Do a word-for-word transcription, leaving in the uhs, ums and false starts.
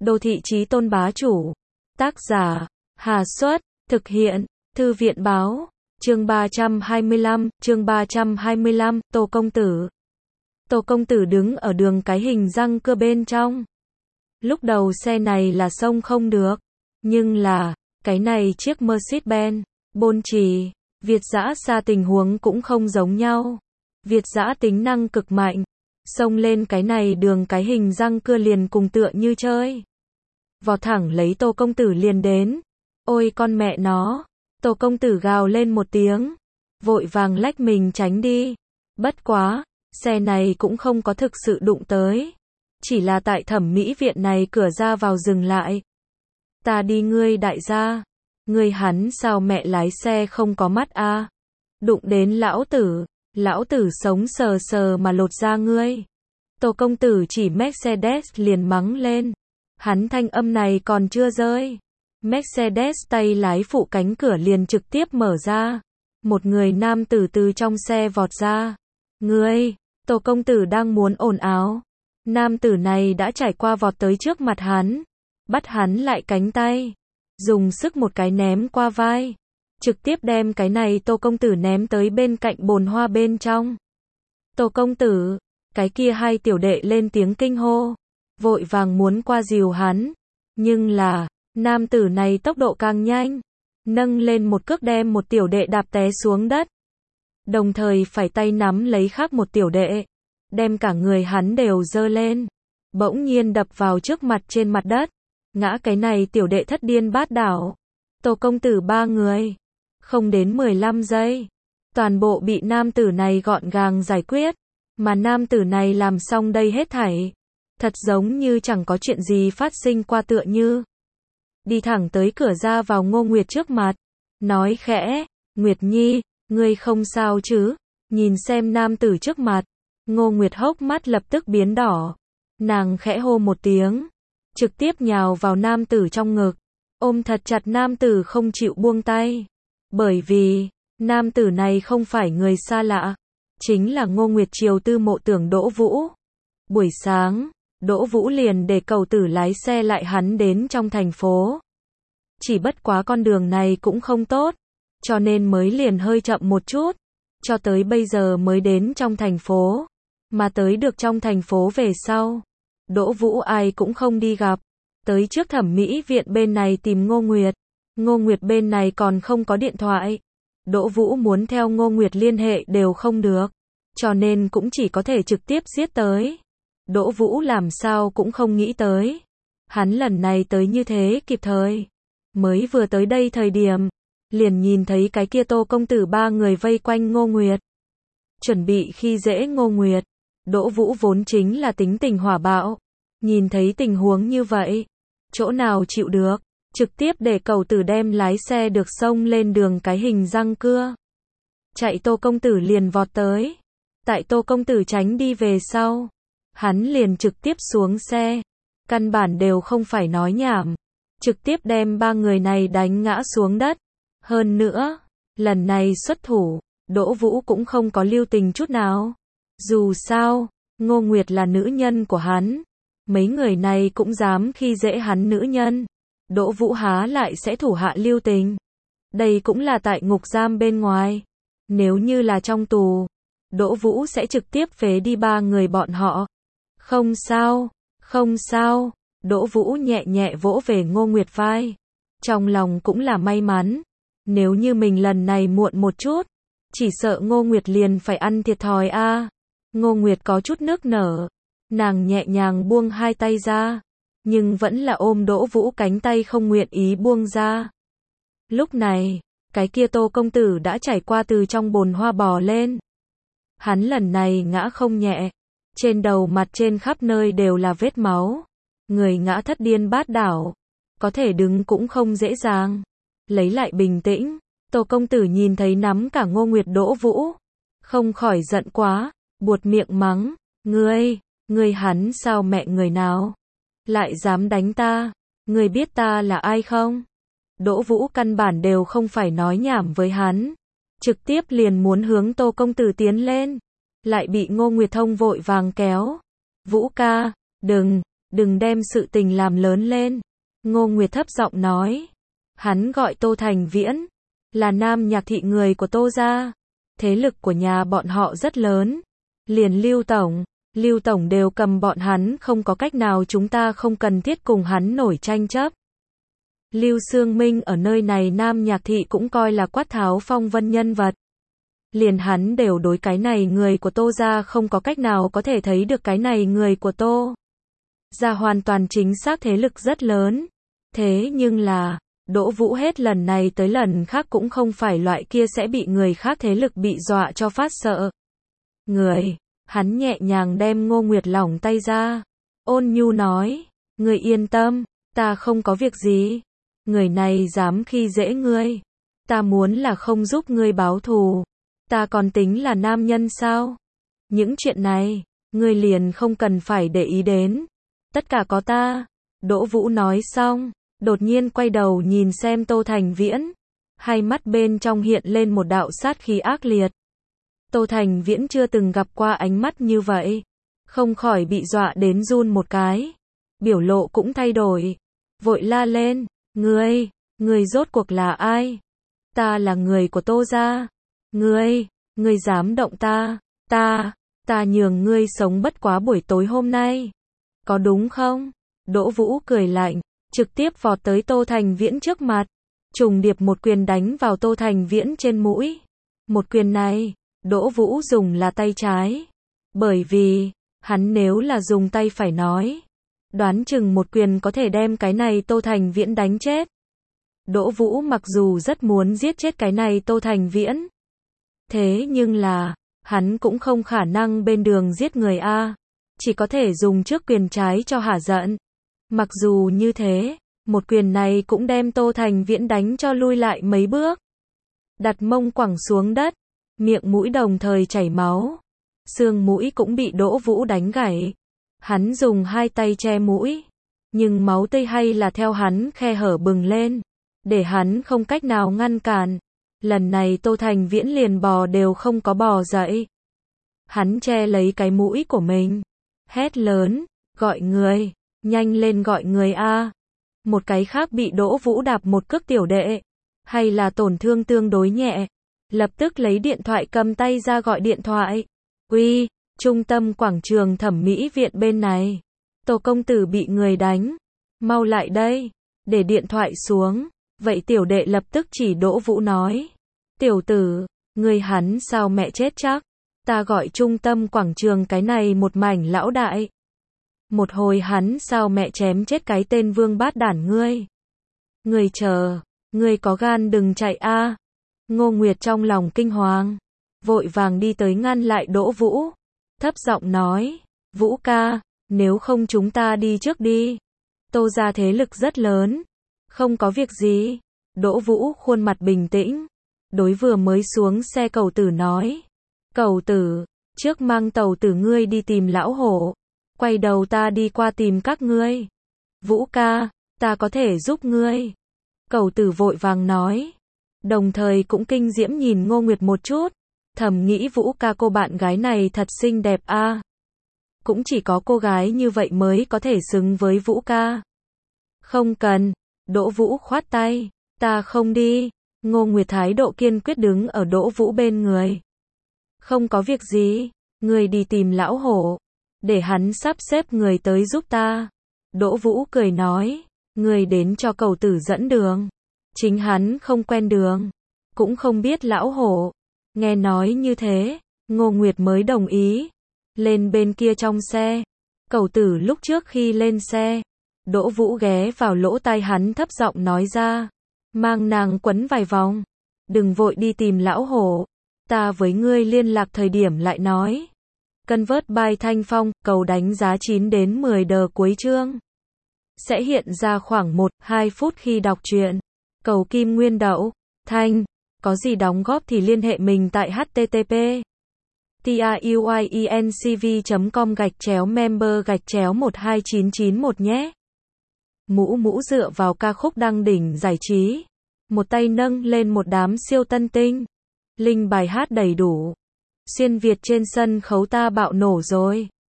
Đô thị chí tôn bá chủ. Tác giả, Hà Xuất, thực hiện, Thư viện báo, chương ba trăm hai mươi lăm, chương ba trăm hai mươi lăm, Tô Công Tử. Tô Công Tử đứng ở đường cái hình răng cưa bên trong. Lúc đầu xe này là xông không được, nhưng là, cái này chiếc Mercedes-Benz, Bôn Trì, Việt dã xa tình huống cũng không giống nhau. Việt dã tính năng cực mạnh, xông lên cái này đường cái hình răng cưa liền cùng tựa như chơi. Vọt thẳng lấy Tô Công Tử liền đến. Ôi con mẹ nó, Tô Công Tử gào lên một tiếng, vội vàng lách mình tránh đi. Bất quá, xe này cũng không có thực sự đụng tới, chỉ là tại thẩm mỹ viện này cửa ra vào dừng lại. Ta đi ngươi đại gia, ngươi hắn sao mẹ lái xe không có mắt a? À? Đụng đến lão tử, lão tử sống sờ sờ mà lột da ngươi. Tô Công Tử chỉ Mercedes liền mắng lên. Hắn thanh âm này còn chưa rơi, Mercedes tay lái phụ cánh cửa liền trực tiếp mở ra. Một người nam tử từ trong xe vọt ra. Ngươi, Tô Công Tử đang muốn ồn ào. Nam tử này đã trải qua vọt tới trước mặt hắn, bắt hắn lại cánh tay, dùng sức một cái ném qua vai, trực tiếp đem cái này Tô Công Tử ném tới bên cạnh bồn hoa bên trong. Tô Công Tử, cái kia hai tiểu đệ lên tiếng kinh hô, vội vàng muốn qua dìu hắn, nhưng là, nam tử này tốc độ càng nhanh, nâng lên một cước đem một tiểu đệ đạp té xuống đất, đồng thời phải tay nắm lấy khác một tiểu đệ, đem cả người hắn đều giơ lên, bỗng nhiên đập vào trước mặt trên mặt đất, ngã cái này tiểu đệ thất điên bát đảo. Tô Công Tử ba người, không đến mười lăm giây, toàn bộ bị nam tử này gọn gàng giải quyết, mà nam tử này làm xong đây hết thảy, thật giống như chẳng có chuyện gì phát sinh qua tựa như. Đi thẳng tới cửa ra vào Ngô Nguyệt trước mặt, nói khẽ, Nguyệt Nhi, ngươi không sao chứ? Nhìn xem nam tử trước mặt, Ngô Nguyệt hốc mắt lập tức biến đỏ, nàng khẽ hô một tiếng, trực tiếp nhào vào nam tử trong ngực, ôm thật chặt nam tử không chịu buông tay, bởi vì, nam tử này không phải người xa lạ, chính là Ngô Nguyệt Triều Tư Mộ Tưởng Đỗ Vũ. Buổi sáng, Đỗ Vũ liền để cầu tử lái xe lại hắn đến trong thành phố. Chỉ bất quá con đường này cũng không tốt, cho nên mới liền hơi chậm một chút, cho tới bây giờ mới đến trong thành phố, mà tới được trong thành phố về sau, Đỗ Vũ ai cũng không đi gặp, tới trước thẩm mỹ viện bên này tìm Ngô Nguyệt, Ngô Nguyệt bên này còn không có điện thoại, Đỗ Vũ muốn theo Ngô Nguyệt liên hệ đều không được, cho nên cũng chỉ có thể trực tiếp giết tới. Đỗ Vũ làm sao cũng không nghĩ tới, hắn lần này tới như thế kịp thời, mới vừa tới đây thời điểm, liền nhìn thấy cái kia Tô Công Tử ba người vây quanh Ngô Nguyệt, chuẩn bị khi dễ Ngô Nguyệt. Đỗ Vũ vốn chính là tính tình hỏa bạo, nhìn thấy tình huống như vậy, chỗ nào chịu được, trực tiếp để cầu tử đem lái xe được xông lên đường cái hình răng cưa. Chạy Tô Công Tử liền vọt tới, tại Tô Công Tử tránh đi về sau, hắn liền trực tiếp xuống xe, căn bản đều không phải nói nhảm, trực tiếp đem ba người này đánh ngã xuống đất. Hơn nữa, lần này xuất thủ, Đỗ Vũ cũng không có lưu tình chút nào. Dù sao, Ngô Nguyệt là nữ nhân của hắn, mấy người này cũng dám khi dễ hắn nữ nhân, Đỗ Vũ há lại sẽ thủ hạ lưu tình. Đây cũng là tại ngục giam bên ngoài, nếu như là trong tù, Đỗ Vũ sẽ trực tiếp phế đi ba người bọn họ. Không sao, không sao, Đỗ Vũ nhẹ nhẹ vỗ về Ngô Nguyệt vai, trong lòng cũng là may mắn, nếu như mình lần này muộn một chút, chỉ sợ Ngô Nguyệt liền phải ăn thiệt thòi a. À. Ngô Nguyệt có chút nước nở, nàng nhẹ nhàng buông hai tay ra, nhưng vẫn là ôm Đỗ Vũ cánh tay không nguyện ý buông ra. Lúc này, cái kia Tô Công Tử đã trải qua từ trong bồn hoa bò lên. Hắn lần này ngã không nhẹ, trên đầu mặt trên khắp nơi đều là vết máu, người ngã thất điên bát đảo, có thể đứng cũng không dễ dàng. Lấy lại bình tĩnh, Tô Công Tử nhìn thấy nắm cả Ngô Nguyệt Đỗ Vũ, không khỏi giận quá, buột miệng mắng, ngươi, ngươi hắn sao mẹ người nào, lại dám đánh ta, ngươi biết ta là ai không? Đỗ Vũ căn bản đều không phải nói nhảm với hắn, trực tiếp liền muốn hướng Tô Công Tử tiến lên, lại bị Ngô Nguyệt Thông vội vàng kéo. Vũ ca, đừng, đừng đem sự tình làm lớn lên. Ngô Nguyệt thấp giọng nói. Hắn gọi Tô Thành Viễn, là nam nhạc thị người của Tô gia. Thế lực của nhà bọn họ rất lớn. Liền Lưu Tổng, Lưu Tổng đều cầm bọn hắn không có cách nào, chúng ta không cần thiết cùng hắn nổi tranh chấp. Lưu Sương Minh ở nơi này nam nhạc thị cũng coi là quát tháo phong vân nhân vật. Liền hắn đều đối cái này người của Tô gia không có cách nào có thể thấy được cái này người của Tô gia hoàn toàn chính xác thế lực rất lớn. Thế nhưng là, Đỗ Vũ hết lần này tới lần khác cũng không phải loại kia sẽ bị người khác thế lực bị dọa cho phát sợ. Người, hắn nhẹ nhàng đem Ngô Nguyệt lỏng tay ra. Ôn nhu nói, người yên tâm, ta không có việc gì. Người này dám khi dễ ngươi. Ta muốn là không giúp ngươi báo thù. Ta còn tính là nam nhân sao? Những chuyện này, ngươi liền không cần phải để ý đến. Tất cả có ta. Đỗ Vũ nói xong, đột nhiên quay đầu nhìn xem Tô Thành Viễn. Hai mắt bên trong hiện lên một đạo sát khí ác liệt. Tô Thành Viễn chưa từng gặp qua ánh mắt như vậy. Không khỏi bị dọa đến run một cái. Biểu lộ cũng thay đổi. Vội la lên, ngươi, ngươi rốt cuộc là ai? Ta là người của Tô gia. Ngươi, ngươi dám động ta, ta, ta nhường ngươi sống bất quá buổi tối hôm nay. Có đúng không? Đỗ Vũ cười lạnh, trực tiếp vọt tới Tô Thành Viễn trước mặt. Trùng điệp một quyền đánh vào Tô Thành Viễn trên mũi. Một quyền này, Đỗ Vũ dùng là tay trái. Bởi vì, hắn nếu là dùng tay phải nói, đoán chừng một quyền có thể đem cái này Tô Thành Viễn đánh chết. Đỗ Vũ mặc dù rất muốn giết chết cái này Tô Thành Viễn. Thế nhưng là, hắn cũng không khả năng bên đường giết người a, chỉ có thể dùng trước quyền trái cho hả giận. Mặc dù như thế, một quyền này cũng đem Tô Thành Viễn đánh cho lui lại mấy bước. Đặt mông quẳng xuống đất, miệng mũi đồng thời chảy máu. Xương mũi cũng bị Đỗ Vũ đánh gãy. Hắn dùng hai tay che mũi, nhưng máu tươi hay là theo hắn khe hở bừng lên, để hắn không cách nào ngăn cản. Lần này Tô Thành Viễn liền bò đều không có bò dậy. Hắn che lấy cái mũi của mình, hét lớn, gọi người, nhanh lên gọi người a. Một cái khác bị Đỗ Vũ đạp một cước tiểu đệ, hay là tổn thương tương đối nhẹ, lập tức lấy điện thoại cầm tay ra gọi điện thoại. Uy, trung tâm quảng trường thẩm mỹ viện bên này, Tô công tử bị người đánh, mau lại đây. Để điện thoại xuống. Vậy tiểu đệ lập tức chỉ Đỗ Vũ nói, tiểu tử, người hắn sao mẹ chết chắc, ta gọi trung tâm quảng trường cái này một mảnh lão đại. Một hồi hắn sao mẹ chém chết cái tên vương bát đản ngươi. Ngươi chờ, ngươi có gan đừng chạy a. Ngô Nguyệt trong lòng kinh hoàng, vội vàng đi tới ngăn lại Đỗ Vũ, thấp giọng nói, Vũ ca, nếu không chúng ta đi trước đi. Tô gia thế lực rất lớn. Không có việc gì. Đỗ Vũ khuôn mặt bình tĩnh, đối vừa mới xuống xe Cầu Tử nói, Cầu Tử, trước mang Tàu Tử ngươi đi tìm lão hổ, quay đầu ta đi qua tìm các ngươi. Vũ ca, ta có thể giúp ngươi. Cầu Tử vội vàng nói, đồng thời cũng kinh diễm nhìn Ngô Nguyệt một chút, thầm nghĩ Vũ ca cô bạn gái này thật xinh đẹp a. Cũng chỉ có cô gái như vậy mới có thể xứng với Vũ ca. Không cần. Đỗ Vũ khoát tay, ta không đi. Ngô Nguyệt thái độ kiên quyết đứng ở Đỗ Vũ bên người. Không có việc gì, người đi tìm lão hổ, để hắn sắp xếp người tới giúp ta. Đỗ Vũ cười nói, người đến cho Cầu Tử dẫn đường. Chính hắn không quen đường, cũng không biết lão hổ. Nghe nói như thế, Ngô Nguyệt mới đồng ý. Lên bên kia trong xe, Cầu Tử lúc trước khi lên xe, Đỗ Vũ ghé vào lỗ tai hắn thấp giọng nói ra, mang nàng quấn vài vòng, đừng vội đi tìm lão hổ, ta với ngươi liên lạc thời điểm lại nói. Convert by Thanh Phong, cầu đánh giá chín đến mười đờ cuối chương. Sẽ hiện ra khoảng một đến hai phút khi đọc truyện. Cầu Kim Nguyên Đậu, Thanh, có gì đóng góp thì liên hệ mình tại http truyencv chấm com gạch chéo member gạch chéo một hai chín chín một nhé. Mũ Mũ dựa vào ca khúc đăng đỉnh giải trí, một tay nâng lên một đám siêu tân tinh. Linh bài hát đầy đủ. Xuyên Việt trên sân khấu ta bạo nổ rồi.